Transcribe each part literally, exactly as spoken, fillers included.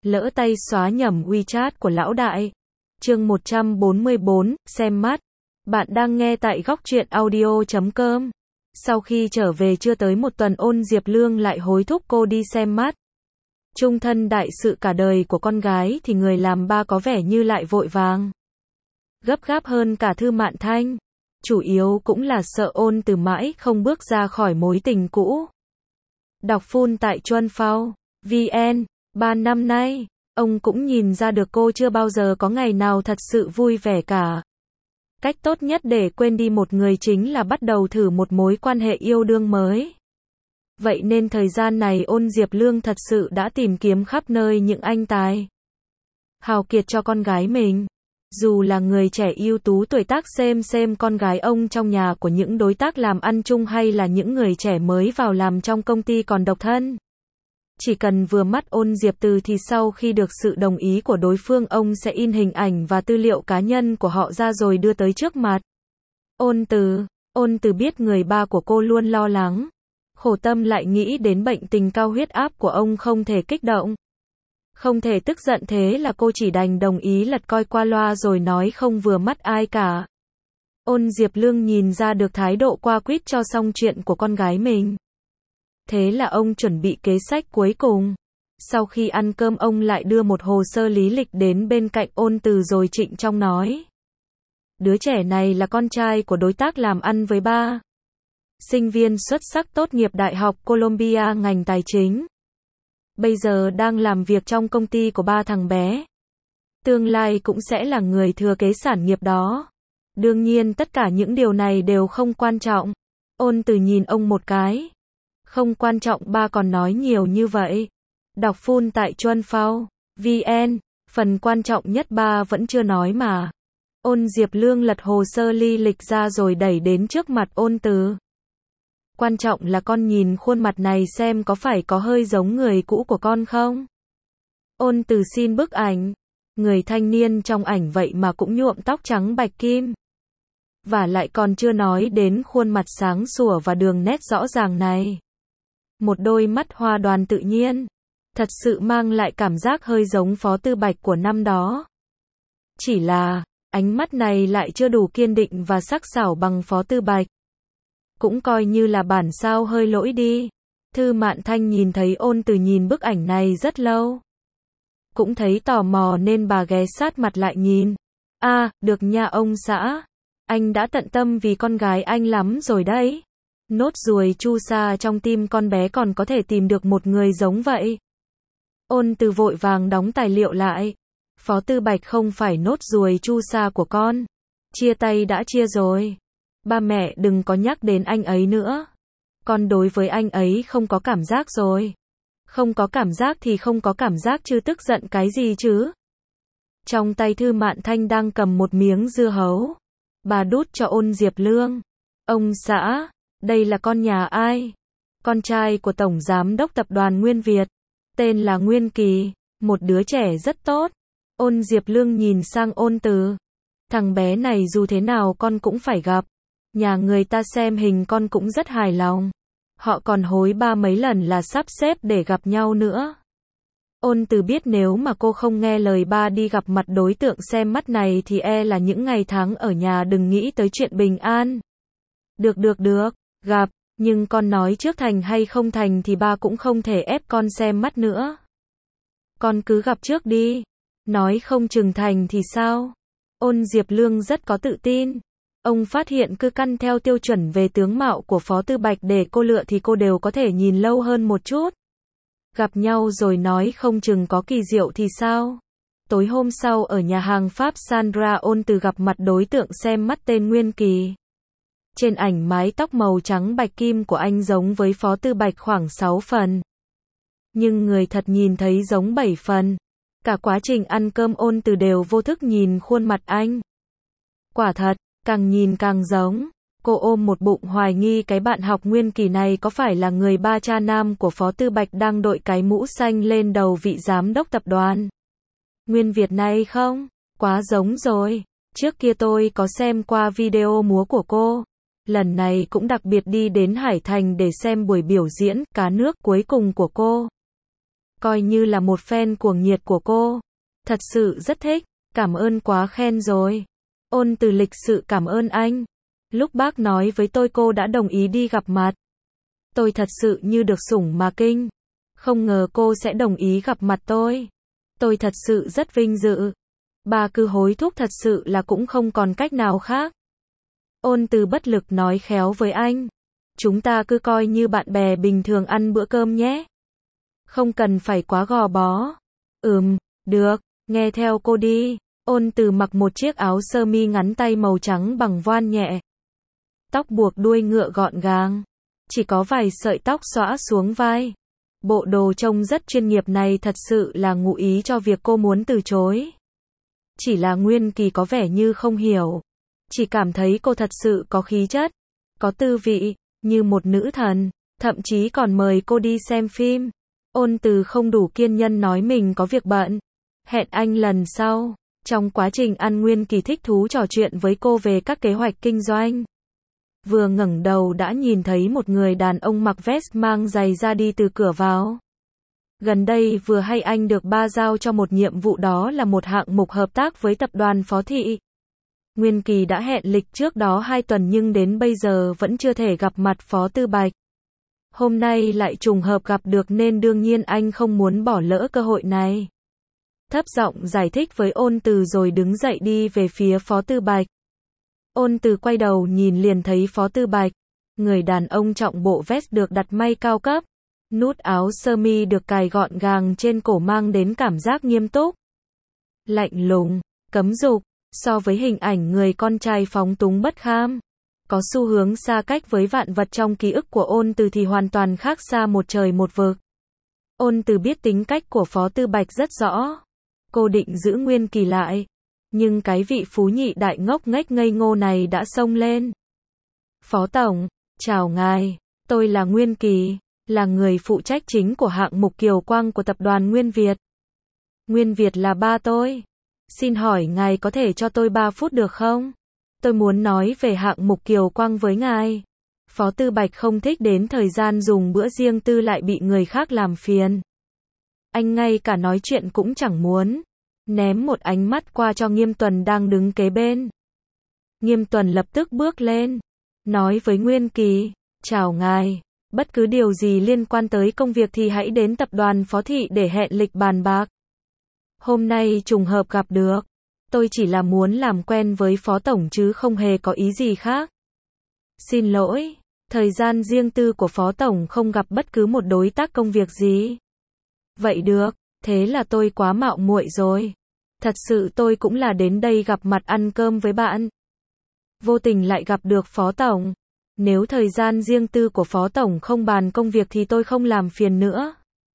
Lỡ tay xóa nhầm WeChat của lão đại. Chương một trăm bốn mươi bốn, xem mắt. Bạn đang nghe tại góc truyện audio chấm com. Sau khi trở về chưa tới một tuần, Ôn Diệp Lương lại hối thúc cô đi xem mắt. Chung thân đại sự cả đời của con gái thì người làm ba có vẻ như lại vội vàng, gấp gáp hơn cả Thư Mạn Thanh. Chủ yếu cũng là sợ Ôn Từ mãi không bước ra khỏi mối tình cũ. Đọc full tại Chuân Phao vê en. Ba năm nay, ông cũng nhìn ra được cô chưa bao giờ có ngày nào thật sự vui vẻ cả. Cách tốt nhất để quên đi một người chính là bắt đầu thử một mối quan hệ yêu đương mới. Vậy nên thời gian này Ôn Diệp Lương thật sự đã tìm kiếm khắp nơi những anh tài hào kiệt cho con gái mình. Dù là người trẻ ưu tú tuổi tác xem xem con gái ông trong nhà của những đối tác làm ăn chung, hay là những người trẻ mới vào làm trong công ty còn độc thân. Chỉ cần vừa mắt Ôn Diệp Từ thì sau khi được sự đồng ý của đối phương, ông sẽ in hình ảnh và tư liệu cá nhân của họ ra rồi đưa tới trước mặt Ôn Từ. Ôn Từ biết người ba của cô luôn lo lắng, khổ tâm, lại nghĩ đến bệnh tình cao huyết áp của ông, không thể kích động, không thể tức giận, thế là cô chỉ đành đồng ý lật coi qua loa rồi nói không vừa mắt ai cả. Ôn Diệp Lương nhìn ra được thái độ qua quýt cho xong chuyện của con gái mình. Thế là ông chuẩn bị kế sách cuối cùng. Sau khi ăn cơm, ông lại đưa một hồ sơ lý lịch đến bên cạnh Ôn Từ rồi trịnh trọng nói: đứa trẻ này là con trai của đối tác làm ăn với ba. Sinh viên xuất sắc tốt nghiệp Đại học Columbia ngành tài chính. Bây giờ đang làm việc trong công ty của ba thằng bé. Tương lai cũng sẽ là người thừa kế sản nghiệp đó. Đương nhiên tất cả những điều này đều không quan trọng. Ôn Từ nhìn ông một cái. Không quan trọng, ba còn nói nhiều như vậy. Đọc full tại Chuân Phao vê en. Phần quan trọng nhất ba vẫn chưa nói mà. Ôn Diệp Lương lật hồ sơ lý lịch ra rồi đẩy đến trước mặt Ôn Từ. Quan trọng là con nhìn khuôn mặt này xem có phải có hơi giống người cũ của con không? Ôn Từ xin bức ảnh. Người thanh niên trong ảnh vậy mà cũng nhuộm tóc trắng bạch kim. Và lại còn chưa nói đến khuôn mặt sáng sủa và đường nét rõ ràng này. Một đôi mắt hoa đoàn tự nhiên. Thật sự mang lại cảm giác hơi giống Phó Tư Bạch của năm đó. Chỉ là, ánh mắt này lại chưa đủ kiên định và sắc sảo bằng Phó Tư Bạch. Cũng coi như là bản sao hơi lỗi đi. Thư Mạn Thanh nhìn thấy Ôn Từ nhìn bức ảnh này rất lâu. Cũng thấy tò mò nên bà ghé sát mặt lại nhìn. À, được nha ông xã. Anh đã tận tâm vì con gái anh lắm rồi đấy. Nốt ruồi chu sa trong tim con bé còn có thể tìm được một người giống vậy. Ôn Từ vội vàng đóng tài liệu lại. Phó Tư Bạch không phải nốt ruồi chu sa của con. Chia tay đã chia rồi. Ba mẹ đừng có nhắc đến anh ấy nữa. Con đối với anh ấy không có cảm giác rồi. Không có cảm giác thì không có cảm giác chứ tức giận cái gì chứ. Trong tay Thư Mạn Thanh đang cầm một miếng dưa hấu. Bà đút cho Ôn Diệp Lương. Ông xã, đây là con nhà ai? Con trai của Tổng Giám đốc Tập đoàn Nguyên Việt. Tên là Nguyên Kỳ. Một đứa trẻ rất tốt. Ôn Diệp Lương nhìn sang Ôn Từ. Thằng bé này dù thế nào con cũng phải gặp. Nhà người ta xem hình con cũng rất hài lòng. Họ còn hối ba mấy lần là sắp xếp để gặp nhau nữa. Ôn Từ biết nếu mà cô không nghe lời ba đi gặp mặt đối tượng xem mắt này thì e là những ngày tháng ở nhà đừng nghĩ tới chuyện bình an. Được được được, gặp, nhưng con nói trước thành hay không thành thì ba cũng không thể ép con xem mắt nữa. Con cứ gặp trước đi. Nói không chừng thành thì sao? Ôn Diệp Lương rất có tự tin. Ông phát hiện cứ căn theo tiêu chuẩn về tướng mạo của Phó Tư Bạch để cô lựa thì cô đều có thể nhìn lâu hơn một chút. Gặp nhau rồi nói không chừng có kỳ diệu thì sao? Tối hôm sau ở nhà hàng Pháp Sandra, Ôn Từ gặp mặt đối tượng xem mắt tên Nguyên Kỳ. Trên ảnh mái tóc màu trắng bạch kim của anh giống với Phó Tư Bạch khoảng sáu phần. Nhưng người thật nhìn thấy giống bảy phần. Cả quá trình ăn cơm Ôn Từ đều vô thức nhìn khuôn mặt anh. Quả thật, càng nhìn càng giống. Cô ôm một bụng hoài nghi cái bạn học Nguyên Kỳ này có phải là người ba cha nam của Phó Tư Bạch đang đội cái mũ xanh lên đầu vị giám đốc tập đoàn Nguyên Việt này không? Quá giống rồi. Trước kia tôi có xem qua video múa của cô. Lần này cũng đặc biệt đi đến Hải Thành để xem buổi biểu diễn cá nước cuối cùng của cô. coi như là một fan cuồng nhiệt của cô. Thật sự rất thích, cảm ơn quá khen rồi. Ôn Từ lịch sự cảm ơn anh. Lúc bác nói với tôi cô đã đồng ý đi gặp mặt. Tôi thật sự như được sủng mà kinh. Không ngờ cô sẽ đồng ý gặp mặt tôi. Tôi thật sự rất vinh dự. Bà cứ hối thúc thật sự là cũng không còn cách nào khác. Ôn Từ bất lực nói khéo với anh. Chúng ta cứ coi như bạn bè bình thường ăn bữa cơm nhé. Không cần phải quá gò bó. Ừm, được, nghe theo cô đi. Ôn Từ mặc một chiếc áo sơ mi ngắn tay màu trắng bằng voan nhẹ. Tóc buộc đuôi ngựa gọn gàng. Chỉ có vài sợi tóc xõa xuống vai. Bộ đồ trông rất chuyên nghiệp này thật sự là ngụ ý cho việc cô muốn từ chối. Chỉ là Nguyên Kỳ có vẻ như không hiểu. Chỉ cảm thấy cô thật sự có khí chất, có tư vị, như một nữ thần. Thậm chí còn mời cô đi xem phim. Ôn Từ không đủ kiên nhẫn nói mình có việc bận. Hẹn anh lần sau. Trong quá trình ăn Nguyên Kỳ thích thú trò chuyện với cô về các kế hoạch kinh doanh. Vừa ngẩng đầu đã nhìn thấy một người đàn ông mặc vest mang giày ra đi từ cửa vào. Gần đây vừa hay anh được ba giao cho một nhiệm vụ, đó là một hạng mục hợp tác với tập đoàn Phó Thị. Nguyên Kỳ đã hẹn lịch trước đó hai tuần nhưng đến bây giờ vẫn chưa thể gặp mặt Phó Tư Bạch. Hôm nay lại trùng hợp gặp được nên đương nhiên anh không muốn bỏ lỡ cơ hội này. Thấp giọng giải thích với Ôn Từ rồi đứng dậy đi về phía Phó Tư Bạch. Ôn Từ quay đầu nhìn liền thấy Phó Tư Bạch. Người đàn ông trọng bộ vest được đặt may cao cấp. Nút áo sơ mi được cài gọn gàng trên cổ mang đến cảm giác nghiêm túc. Lạnh lùng, cấm dục. So với hình ảnh người con trai phóng túng bất kham, có xu hướng xa cách với vạn vật trong ký ức của Ôn Từ thì hoàn toàn khác xa một trời một vực. Ôn Từ biết tính cách của Phó Tư Bạch rất rõ. Cô định giữ Nguyên Kỳ lại. Nhưng cái vị phú nhị đại ngốc nghếch ngây ngô này đã xông lên. Phó Tổng, chào ngài, tôi là Nguyên Kỳ, là người phụ trách chính của hạng mục Kiều Quang của tập đoàn Nguyên Việt. Nguyên Việt là ba tôi. Xin hỏi ngài có thể cho tôi ba phút được không? Tôi muốn nói về hạng mục Kiều Quang với ngài. Phó Tư Bạch không thích đến thời gian dùng bữa riêng tư lại bị người khác làm phiền. Anh ngay cả nói chuyện cũng chẳng muốn. Ném một ánh mắt qua cho Nghiêm Tuần đang đứng kế bên. Nghiêm Tuần lập tức bước lên. Nói với Nguyên Kỳ. Chào ngài. Bất cứ điều gì liên quan tới công việc thì hãy đến tập đoàn Phó Thị để hẹn lịch bàn bạc. Hôm nay trùng hợp gặp được. Tôi chỉ là muốn làm quen với Phó Tổng chứ không hề có ý gì khác. Xin lỗi. Thời gian riêng tư của Phó Tổng không gặp bất cứ một đối tác công việc gì. Vậy được. Thế là tôi quá mạo muội rồi. Thật sự tôi cũng là đến đây gặp mặt ăn cơm với bạn. Vô tình lại gặp được Phó Tổng. Nếu thời gian riêng tư của Phó Tổng không bàn công việc thì tôi không làm phiền nữa.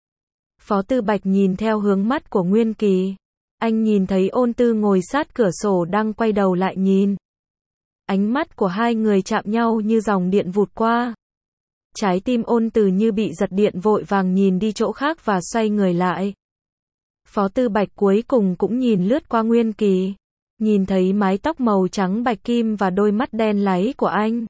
Phó Tư Bạch nhìn theo hướng mắt của Nguyên Kỳ. Anh nhìn thấy Ôn Tư ngồi sát cửa sổ đang quay đầu lại nhìn. Ánh mắt của hai người chạm nhau như dòng điện vụt qua. Trái tim Ôn Từ như bị giật điện vội vàng nhìn đi chỗ khác và xoay người lại. Phó Tư Bạch cuối cùng cũng nhìn lướt qua Nguyên Kỳ. Nhìn thấy mái tóc màu trắng bạch kim và đôi mắt đen láy của anh.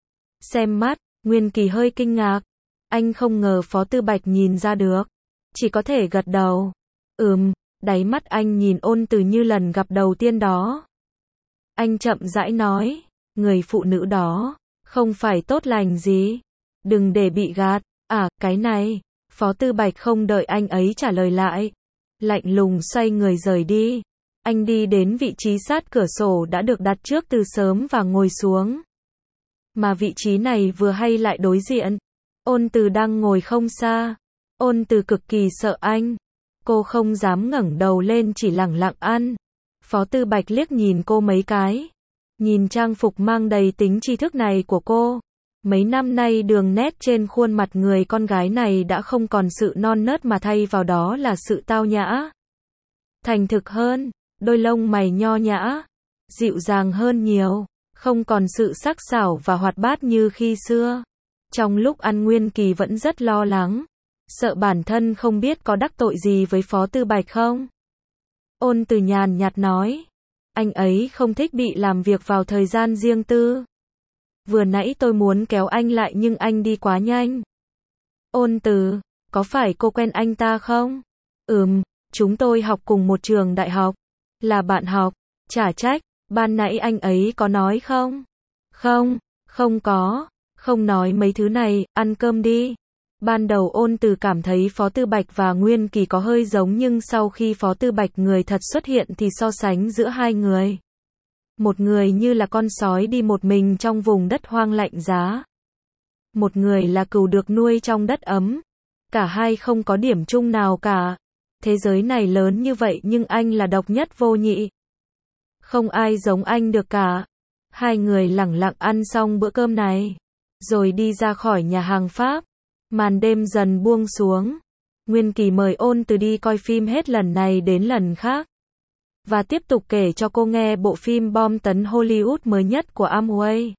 Xem mắt, Nguyên Kỳ hơi kinh ngạc. Anh không ngờ Phó Tư Bạch nhìn ra được. Chỉ có thể gật đầu. Ừm, đáy mắt anh nhìn Ôn Từ như lần gặp đầu tiên đó. Anh chậm rãi nói. Người phụ nữ đó, không phải tốt lành gì. Đừng để bị gạt. À, cái này. Phó Tư Bạch không đợi anh ấy trả lời lại. Lạnh lùng xoay người rời đi. Anh đi đến vị trí sát cửa sổ đã được đặt trước từ sớm và ngồi xuống. Mà vị trí này vừa hay lại đối diện. Ôn Từ đang ngồi không xa. Ôn Từ cực kỳ sợ anh. Cô không dám ngẩng đầu lên chỉ lẳng lặng ăn. Phó Tư Bạch liếc nhìn cô mấy cái. Nhìn trang phục mang đầy tính tri thức này của cô. Mấy năm nay đường nét trên khuôn mặt người con gái này đã không còn sự non nớt mà thay vào đó là sự tao nhã. Thành thực hơn, đôi lông mày nho nhã, dịu dàng hơn nhiều, không còn sự sắc sảo và hoạt bát như khi xưa. Trong lúc ăn Nguyên Kỳ vẫn rất lo lắng, sợ bản thân không biết có đắc tội gì với Phó Tư Bạch không. Ôn Từ nhàn nhạt nói, anh ấy không thích bị làm việc vào thời gian riêng tư. Vừa nãy tôi muốn kéo anh lại nhưng anh đi quá nhanh. Ôn Từ, có phải cô quen anh ta không? Ừm, chúng tôi học cùng một trường đại học. Là bạn học. Chả trách, ban nãy anh ấy có nói không? Không, không có. Không nói mấy thứ này, ăn cơm đi. Ban đầu Ôn Từ cảm thấy Phó Tư Bạch và Nguyên Kỳ có hơi giống, nhưng sau khi Phó Tư Bạch người thật xuất hiện thì so sánh giữa hai người. Một người như là con sói đi một mình trong vùng đất hoang lạnh giá. Một người là cừu được nuôi trong đất ấm. Cả hai không có điểm chung nào cả. Thế giới này lớn như vậy nhưng anh là độc nhất vô nhị. Không ai giống anh được cả. Hai người lẳng lặng ăn xong bữa cơm này. Rồi đi ra khỏi nhà hàng Pháp. Màn đêm dần buông xuống. Nguyên Kỳ mời Ôn Từ đi coi phim hết lần này đến lần khác. Và tiếp tục kể cho cô nghe bộ phim bom tấn Hollywood mới nhất của Amway.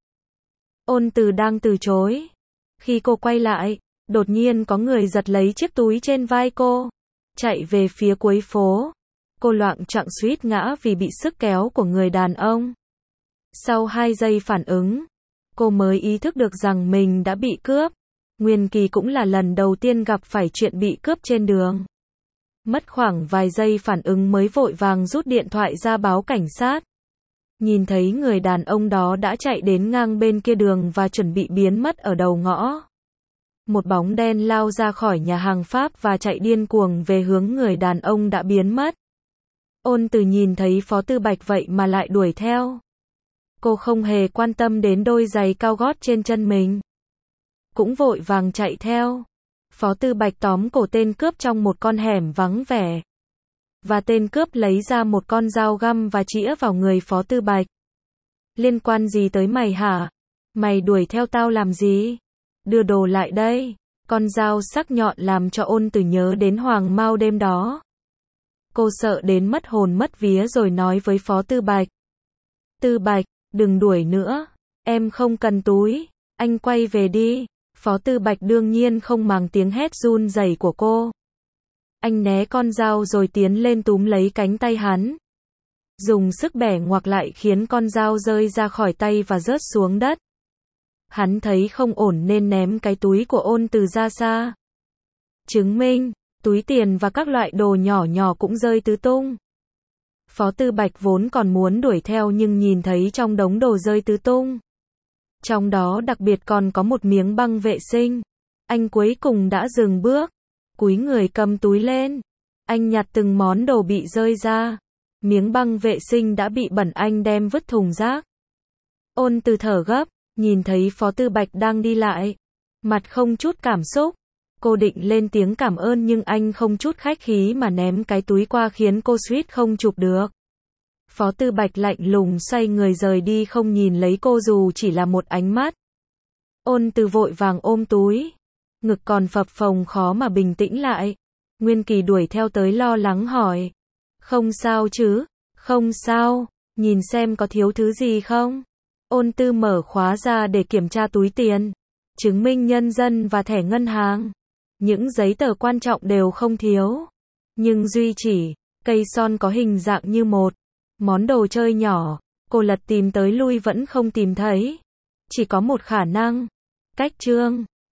Ôn Từ đang từ chối. Khi cô quay lại, đột nhiên có người giật lấy chiếc túi trên vai cô. Chạy về phía cuối phố. Cô loạng choạng suýt ngã vì bị sức kéo của người đàn ông. Sau hai giây phản ứng, cô mới ý thức được rằng mình đã bị cướp. Nguyên Kỳ cũng là lần đầu tiên gặp phải chuyện bị cướp trên đường. Mất khoảng vài giây phản ứng mới vội vàng rút điện thoại ra báo cảnh sát. Nhìn thấy người đàn ông đó đã chạy đến ngang bên kia đường và chuẩn bị biến mất ở đầu ngõ. Một bóng đen lao ra khỏi nhà hàng Pháp và chạy điên cuồng về hướng người đàn ông đã biến mất. Ôn Từ nhìn thấy Phó Tư Bạch vậy mà lại đuổi theo. Cô không hề quan tâm đến đôi giày cao gót trên chân mình. Cũng vội vàng chạy theo. Phó Tư Bạch tóm cổ tên cướp trong một con hẻm vắng vẻ. Và tên cướp lấy ra một con dao găm và chĩa vào người Phó Tư Bạch. Liên quan gì tới mày hả? Mày đuổi theo tao làm gì? Đưa đồ lại đây. Con dao sắc nhọn làm cho Ôn Từ nhớ đến Hoàng Mao đêm đó. Cô sợ đến mất hồn mất vía rồi nói với Phó Tư Bạch. Tư Bạch, đừng đuổi nữa. Em không cần túi. Anh quay về đi. Phó Tư Bạch đương nhiên không màng tiếng hét run rẩy của cô. Anh né con dao rồi tiến lên túm lấy cánh tay hắn. Dùng sức bẻ ngoặc lại khiến con dao rơi ra khỏi tay và rớt xuống đất. Hắn thấy không ổn nên ném cái túi của Ôn Từ ra xa. Chứng minh, túi tiền và các loại đồ nhỏ nhỏ cũng rơi tứ tung. Phó Tư Bạch vốn còn muốn đuổi theo nhưng nhìn thấy trong đống đồ rơi tứ tung. Trong đó đặc biệt còn có một miếng băng vệ sinh. Anh cuối cùng đã dừng bước. Cúi người cầm túi lên. Anh nhặt từng món đồ bị rơi ra. Miếng băng vệ sinh đã bị bẩn anh đem vứt thùng rác. Ôn Từ thở gấp, nhìn thấy Phó Tư Bạch đang đi lại. Mặt không chút cảm xúc. Cô định lên tiếng cảm ơn nhưng anh không chút khách khí mà ném cái túi qua khiến cô suýt không chụp được. Phó Tư Bạch lạnh lùng xoay người rời đi không nhìn lấy cô dù chỉ là một ánh mắt. Ôn Từ vội vàng ôm túi. Ngực còn phập phồng khó mà bình tĩnh lại. Nguyên Kỳ đuổi theo tới lo lắng hỏi. Không sao chứ? Không sao. Nhìn xem có thiếu thứ gì không? Ôn Tư mở khóa ra để kiểm tra túi tiền. Chứng minh nhân dân và thẻ ngân hàng. Những giấy tờ quan trọng đều không thiếu. Nhưng duy chỉ, cây son có hình dạng như một món đồ chơi nhỏ. Cô lật tìm tới lui vẫn không tìm thấy. Chỉ có một khả năng. Cách trương.